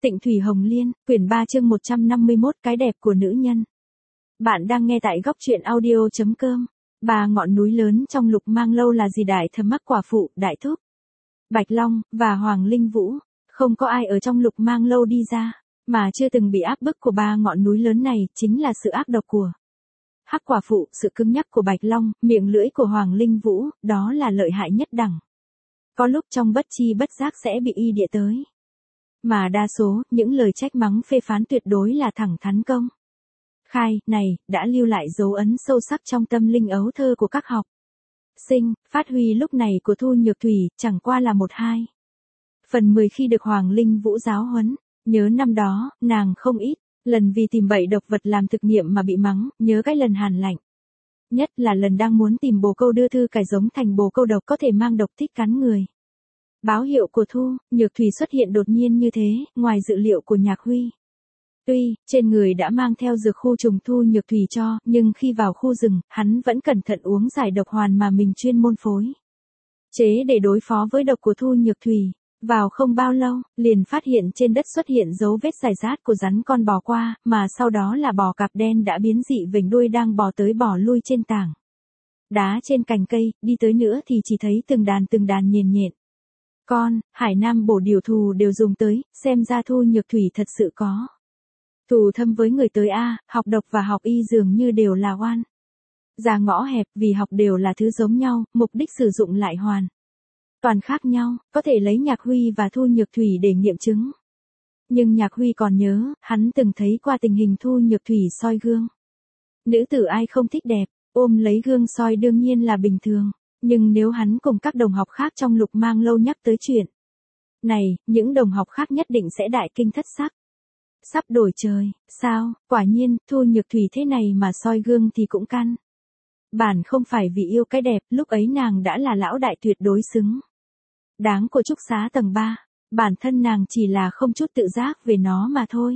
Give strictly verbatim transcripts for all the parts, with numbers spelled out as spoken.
Tịnh Thủy Hồng Liên, quyển ba chương một trăm năm mươi mốt cái đẹp của nữ nhân. Bạn đang nghe tại góc truyện audio chấm com. Ba ngọn núi lớn trong Lục Mang Lâu là gì? Đại Thẩm Mắc Quả Phụ, Đại Thúc, Bạch Long, và Hoàng Linh Vũ. Không có ai ở trong Lục Mang Lâu đi ra, mà chưa từng bị áp bức của ba ngọn núi lớn này, chính là sự ác độc của Hắc Quả Phụ, sự cứng nhắc của Bạch Long, miệng lưỡi của Hoàng Linh Vũ, đó là lợi hại nhất đẳng. Có lúc trong bất chi bất giác sẽ bị y địa tới. Mà đa số, những lời trách mắng phê phán tuyệt đối là thẳng thắn công khai, này, đã lưu lại dấu ấn sâu sắc trong tâm linh ấu thơ của các học sinh. Phát huy lúc này của Thu Nhược Thủy, chẳng qua là một hai phần mười khi được Hoàng Linh Vũ giáo huấn. Nhớ năm đó, nàng không ít lần vì tìm bậy độc vật làm thực nghiệm mà bị mắng, nhớ cái lần hàn lạnh nhất là lần đang muốn tìm bồ câu đưa thư cải giống thành bồ câu độc có thể mang độc thích cắn người. Báo hiệu của Thu Nhược Thủy xuất hiện đột nhiên như thế, ngoài dự liệu của Nhạc Huy. Tuy, trên người đã mang theo dược khu trùng Thu Nhược Thủy cho, nhưng khi vào khu rừng, hắn vẫn cẩn thận uống giải độc hoàn mà mình chuyên môn phối chế để đối phó với độc của Thu Nhược Thủy. Vào không bao lâu, liền phát hiện trên đất xuất hiện dấu vết rải rác của rắn con bò qua, mà sau đó là bò cạp đen đã biến dị vểnh đuôi đang bò tới bò lui trên tảng đá trên cành cây, đi tới nữa thì chỉ thấy từng đàn từng đàn nhền nhện con, Hải Nam bổ điều thù đều dùng tới, xem ra Thu Nhược Thủy thật sự có thù thâm với người tới a. Học độc và học y dường như đều là oan ra ngõ hẹp, vì học đều là thứ giống nhau, mục đích sử dụng lại hoàn toàn khác nhau, có thể lấy Nhạc Huy và Thu Nhược Thủy để nghiệm chứng. Nhưng Nhạc Huy còn nhớ, hắn từng thấy qua tình hình Thu Nhược Thủy soi gương. Nữ tử ai không thích đẹp, ôm lấy gương soi đương nhiên là bình thường. Nhưng nếu hắn cùng các đồng học khác trong Lục Mang Lâu nhắc tới chuyện này, những đồng học khác nhất định sẽ đại kinh thất sắc. Sắp đổi trời, sao, quả nhiên, Thu Nhược Thủy thế này mà soi gương thì cũng căn bản không phải vì yêu cái đẹp, lúc ấy nàng đã là lão đại tuyệt đối xứng đáng của trúc xá tầng ba, bản thân nàng chỉ là không chút tự giác về nó mà thôi.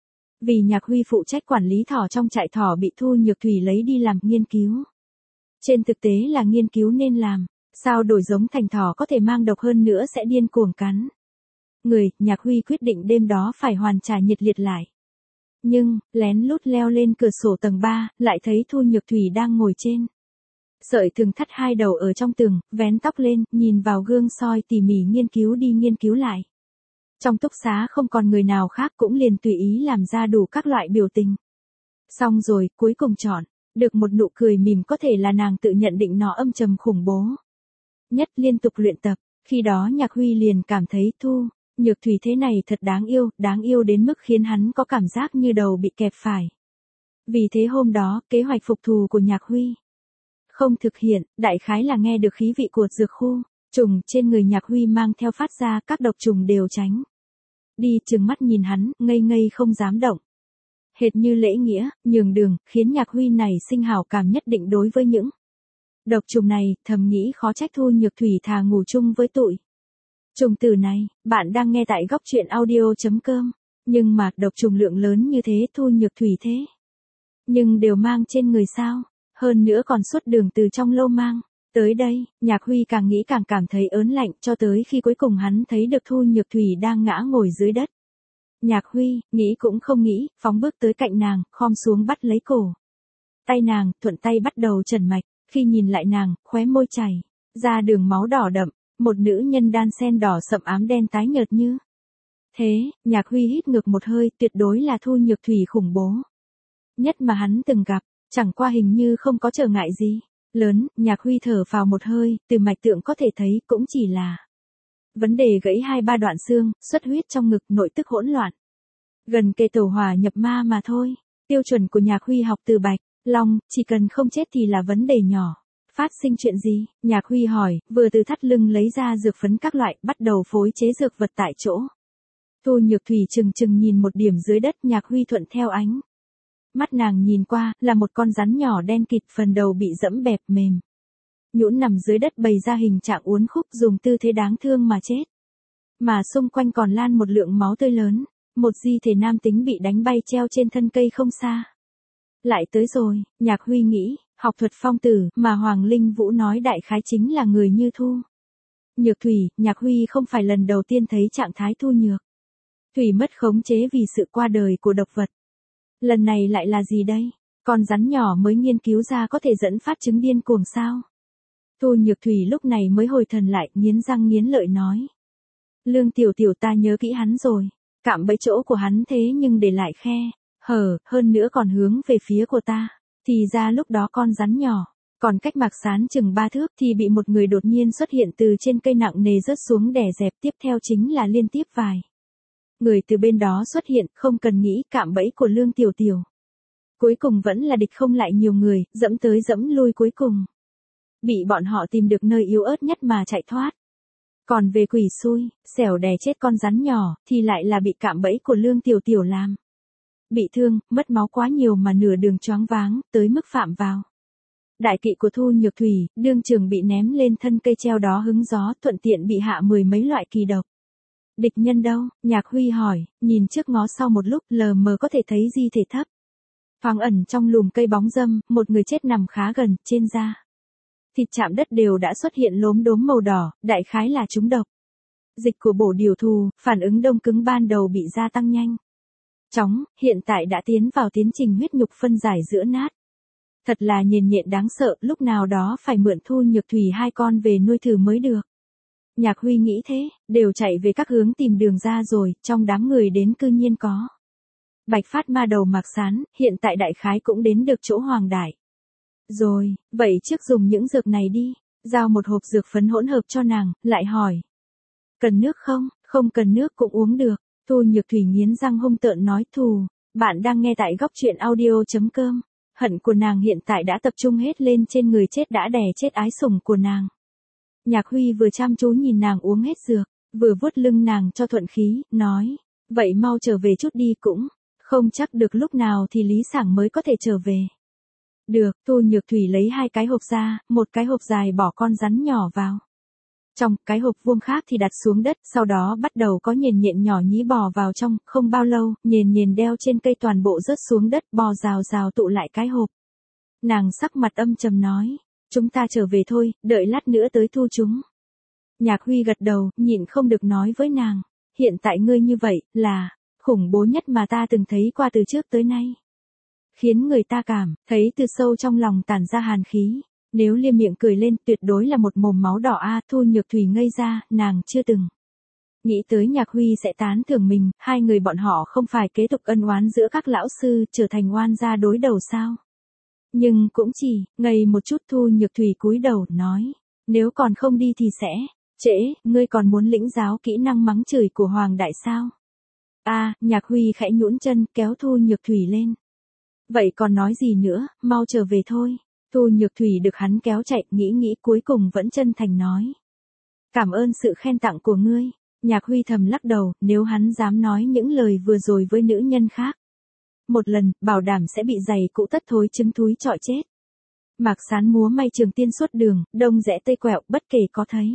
Vì Nhạc Huy phụ trách quản lý thỏ trong trại thỏ bị Thu Nhược Thủy lấy đi làm nghiên cứu. Trên thực tế là nghiên cứu nên làm, sao đổi giống thành thỏ có thể mang độc hơn nữa sẽ điên cuồng cắn người. Nhạc Huy quyết định đêm đó phải hoàn trả nhiệt liệt lại. Nhưng, lén lút leo lên cửa sổ tầng ba, lại thấy Thu Nhược Thủy đang ngồi trên sợi thừng thắt hai đầu ở trong tường, vén tóc lên, nhìn vào gương soi tỉ mỉ nghiên cứu đi nghiên cứu lại. Trong túc xá không còn người nào khác cũng liền tùy ý làm ra đủ các loại biểu tình. Xong rồi, cuối cùng chọn được một nụ cười mỉm, có thể là nàng tự nhận định nó âm trầm khủng bố nhất liên tục luyện tập. Khi đó Nhạc Huy liền cảm thấy Thu Nhược Thủy thế này thật đáng yêu, đáng yêu đến mức khiến hắn có cảm giác như đầu bị kẹp phải. Vì thế hôm đó, kế hoạch phục thù của Nhạc Huy không thực hiện, đại khái là nghe được khí vị của dược khu trùng trên người Nhạc Huy mang theo phát ra, các độc trùng đều tránh đi, trừng mắt nhìn hắn, ngây ngây không dám động. Hệt như lễ nghĩa, nhường đường, khiến Nhạc Huy này sinh hảo cảm nhất định đối với những độc trùng này, thầm nghĩ khó trách Thu Nhược Thủy thà ngủ chung với tụi trùng tử này. Bạn đang nghe tại góc truyện audio chấm com. Nhưng mà, độc trùng lượng lớn như thế, Thu Nhược Thủy thế nhưng đều mang trên người sao? Hơn nữa còn suốt đường từ trong lâu mang tới đây. Nhạc Huy càng nghĩ càng cảm thấy ớn lạnh, cho tới khi cuối cùng hắn thấy được Thu Nhược Thủy đang ngã ngồi dưới đất. Nhạc Huy, nghĩ cũng không nghĩ, phóng bước tới cạnh nàng, khom xuống bắt lấy cổ tay nàng, thuận tay bắt đầu trần mạch. Khi nhìn lại nàng, khóe môi chảy ra đường máu đỏ đậm, một nữ nhân đan sen đỏ sậm ám đen tái nhợt như thế. Nhạc Huy hít ngược một hơi, tuyệt đối là Thu Nhược Thủy khủng bố nhất mà hắn từng gặp. Chẳng qua hình như không có trở ngại gì lớn. Nhạc Huy thở phào một hơi, từ mạch tượng có thể thấy cũng chỉ là vấn đề gãy hai ba đoạn xương, xuất huyết trong ngực, nội tức hỗn loạn, gần kề tẩu hỏa nhập ma mà thôi. Tiêu chuẩn của Nhạc Huy học từ Bạch Long, chỉ cần không chết thì là vấn đề nhỏ. Phát sinh chuyện gì? Nhạc Huy hỏi, vừa từ thắt lưng lấy ra dược phấn các loại, bắt đầu phối chế dược vật tại chỗ. Thu Nhược Thủy chừng chừng nhìn một điểm dưới đất. Nhạc Huy thuận theo ánh mắt nàng nhìn qua, là một con rắn nhỏ đen kịt, phần đầu bị dẫm bẹp mềm nhũn nằm dưới đất, bày ra hình trạng uốn khúc, dùng tư thế đáng thương mà chết. Mà xung quanh còn lan một lượng máu tươi lớn. Một di thể nam tính bị đánh bay treo trên thân cây không xa. Lại tới rồi. Nhạc Huy nghĩ, học thuật phong tử mà Hoàng Linh Vũ nói đại khái chính là người như Thu Nhược Thủy. Nhạc Huy không phải lần đầu tiên thấy trạng thái Thu Nhược Thủy mất khống chế vì sự qua đời của độc vật. Lần này lại là gì đây? Con rắn nhỏ mới nghiên cứu ra có thể dẫn phát chứng điên cuồng sao? Thu Nhược Thủy lúc này mới hồi thần lại, nghiến răng nghiến lợi nói. Lương Tiểu Tiểu ta nhớ kỹ hắn rồi. Cạm bẫy chỗ của hắn thế nhưng để lại khe, hở, hơn nữa còn hướng về phía của ta. Thì ra lúc đó con rắn nhỏ, còn cách Mạc Sán chừng ba thước thì bị một người đột nhiên xuất hiện từ trên cây nặng nề rớt xuống đè dẹp, tiếp theo chính là liên tiếp vài người từ bên đó xuất hiện, không cần nghĩ, cạm bẫy của Lương Tiểu Tiểu. Cuối cùng vẫn là địch không lại nhiều người, dẫm tới dẫm lui cuối cùng. Bị bọn họ tìm được nơi yếu ớt nhất mà chạy thoát. Còn về quỷ xui, xẻo đè chết con rắn nhỏ, thì lại là bị cạm bẫy của Lương Tiểu Tiểu làm. Bị thương, mất máu quá nhiều mà nửa đường choáng váng, tới mức phạm vào. Đại kỵ của Thu Nhược Thủy, đương trường bị ném lên thân cây treo đó hứng gió, thuận tiện bị hạ mười mấy loại kỳ độc. Địch nhân đâu? Nhạc Huy hỏi, nhìn trước ngó sau một lúc, lờ mờ có thể thấy di thể thấp. Thoáng ẩn trong lùm cây bóng râm, một người chết nằm khá gần, trên da. Thịt chạm đất đều đã xuất hiện lốm đốm màu đỏ, đại khái là trúng độc. Dịch của bổ điều thù, phản ứng đông cứng ban đầu bị gia tăng nhanh chóng, hiện tại đã tiến vào tiến trình huyết nhục phân giải giữa nát. Thật là nhền nhện đáng sợ, lúc nào đó phải mượn Thu Nhược Thủy hai con về nuôi thử mới được. Nhạc Huy nghĩ thế, đều chạy về các hướng tìm đường ra rồi, trong đám người đến cư nhiên có. Bạch Phát Ma đầu Mạc Sán, hiện tại đại khái cũng đến được chỗ Hoàng Đại. Rồi, vậy trước dùng những dược này đi, giao một hộp dược phấn hỗn hợp cho nàng, lại hỏi. Cần nước không? Không cần nước cũng uống được. Thu Nhược Thủy nghiến răng hung tợn nói thù. Bạn đang nghe tại góc truyện audio.com. Hận của nàng hiện tại đã tập trung hết lên trên người chết đã đè chết ái sủng của nàng. Nhạc Huy vừa chăm chú nhìn nàng uống hết dược, vừa vuốt lưng nàng cho thuận khí, nói. Vậy mau trở về chút đi cũng. Không chắc được lúc nào thì Lý Sảng mới có thể trở về. Được, Thu Nhược Thủy lấy hai cái hộp ra, một cái hộp dài bỏ con rắn nhỏ vào. Trong cái hộp vuông khác thì đặt xuống đất, sau đó bắt đầu có nhền nhện nhỏ nhí bò vào trong, không bao lâu, nhền nhền đeo trên cây toàn bộ rớt xuống đất, bò rào rào tụ lại cái hộp. Nàng sắc mặt âm trầm nói, chúng ta trở về thôi, đợi lát nữa tới thu chúng. Nhạc Huy gật đầu, nhịn không được nói với nàng, hiện tại ngươi như vậy, là, khủng bố nhất mà ta từng thấy qua từ trước tới nay. Khiến người ta cảm, thấy từ sâu trong lòng tản ra hàn khí. Nếu liêm miệng cười lên, tuyệt đối là một mồm máu đỏ a. Thu Nhược Thủy ngây ra, nàng chưa từng nghĩ tới Nhạc Huy sẽ tán thưởng mình, hai người bọn họ không phải kế tục ân oán giữa các lão sư, trở thành oan gia đối đầu sao? Nhưng cũng chỉ, ngây một chút. Thu Nhược Thủy cúi đầu, nói, nếu còn không đi thì sẽ, trễ, ngươi còn muốn lĩnh giáo kỹ năng mắng chửi của Hoàng Đại sao? A, Nhạc Huy khẽ nhũn chân, kéo Thu Nhược Thủy lên. Vậy còn nói gì nữa, mau trở về thôi. Thu Nhược Thủy được hắn kéo chạy, nghĩ nghĩ cuối cùng vẫn chân thành nói. Cảm ơn sự khen tặng của ngươi. Nhạc Huy thầm lắc đầu, nếu hắn dám nói những lời vừa rồi với nữ nhân khác. Một lần, bảo đảm sẽ bị giày cũ tất thối trứng thúi trọi chết. Mạc Sán múa may trường tiên suốt đường, đông rẽ tây quẹo, bất kể có thấy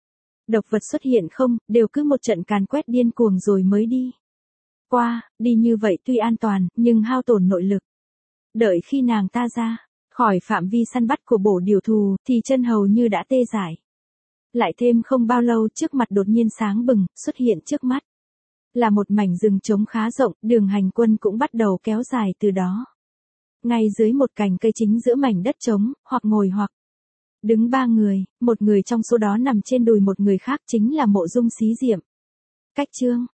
độc vật xuất hiện không, đều cứ một trận càn quét điên cuồng rồi mới đi. Qua, đi như vậy tuy an toàn, nhưng hao tổn nội lực. Đợi khi nàng ta ra khỏi phạm vi săn bắt của bổ điều thù, thì chân hầu như đã tê dại. Lại thêm không bao lâu, trước mặt đột nhiên sáng bừng, xuất hiện trước mắt. Là một mảnh rừng trống khá rộng, đường hành quân cũng bắt đầu kéo dài từ đó. Ngay dưới một cành cây chính giữa mảnh đất trống, hoặc ngồi hoặc đứng ba người, một người trong số đó nằm trên đùi một người khác, chính là Mộ Dung Xí Diệm. Cách chương